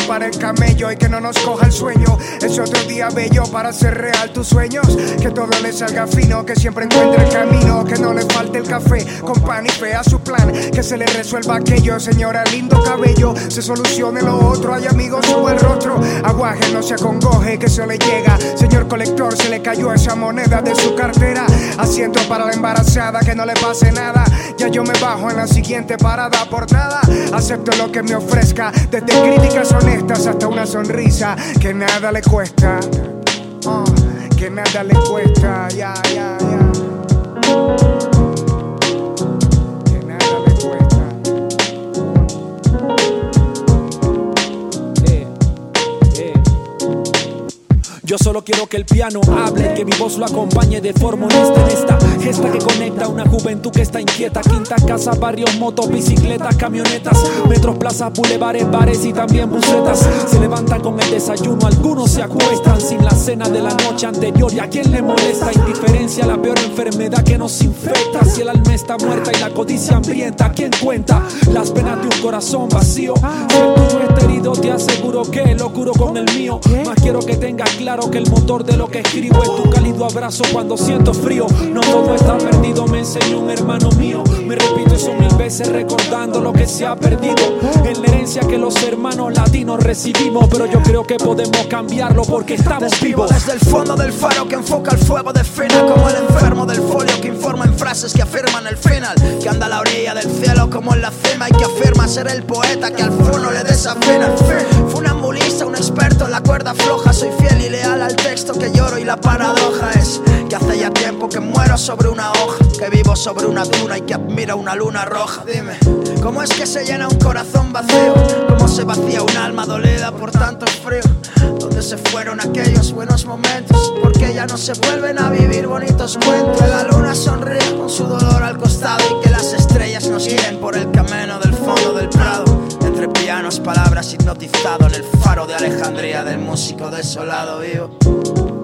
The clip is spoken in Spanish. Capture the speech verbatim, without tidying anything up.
para el camello y que no nos coja el sueño. Es otro día bello para hacer real tus sueños. Que todo le salga fino, que siempre encuentre el camino, que no le falte el café con pan y fe a su plan, que se le resuelva aquello, señora, lindo cabello, se solucione lo otro. Hay amigos, suba el rostro, aguaje, no se acongoje, que se le llega. Señor colector, se le cayó esa moneda de su cartera. Asiento para la embarazada, que no le pase nada. Ya yo me bajo en la siguiente parada. Por nada, acepto lo que me ofrezca, desde críticas honestas hasta una sonrisa. Que nada le cuesta, uh, que nada le cuesta, ya, ya, ya. Que nada le cuesta. Eh, eh. Yo solo quiero que el piano hable, que mi voz lo acompañe de forma honesta en esta gesta que conecta a una juventud que está inquieta. Quintas, casas, barrios, motos, bicicletas, camionetas, metros, plazas, bulevares, bares y también bucetas. Se levantan con el desayuno, algunos se acuestan sin la cena de la noche anterior. ¿Y a quién le molesta? Indiferencia, la peor enfermedad que nos infecta. Si el alma está muerta y la codicia hambrienta, ¿quién cuenta las penas de un corazón vacío? Si el tuyo está herido, te aseguro que lo curo con el mío. Más quiero que tengas claro que el motor de lo que escribo es tu cálido abrazo cuando siento frío. No todo está perdido, me enseñó un hermano mío. Me repito eso mil veces recordando lo que se ha perdido en la herencia que los hermanos latinos recibimos. Pero yo creo que podemos cambiarlo porque estamos Describo vivos. desde el fondo del faro que enfoca el fuego de fina, como el enfermo del folio que informa en frases que afirman el final, que anda a la orilla del cielo como en la cima y que afirma ser el poeta que al fono le desafina. Funambulista, un experto en la cuerda floja, soy fiel y leal al texto que lloro y la paradoja es que hace ya tiempo que muero sobre una hoja, que vivo sobre una duna y que admiro una luna roja. Dime, ¿cómo es que se llena un corazón vacío? ¿Cómo se vacía un alma dolida por tanto frío? ¿Dónde se fueron aquellos buenos momentos? Porque ya no se vuelven a vivir bonitos cuentos. Que la luna sonríe con su dolor al costado y que las estrellas nos guíen por el camino del fondo del prado. Entre pianos, palabras, hipnotizado en el faro de Alejandría del músico desolado vivo.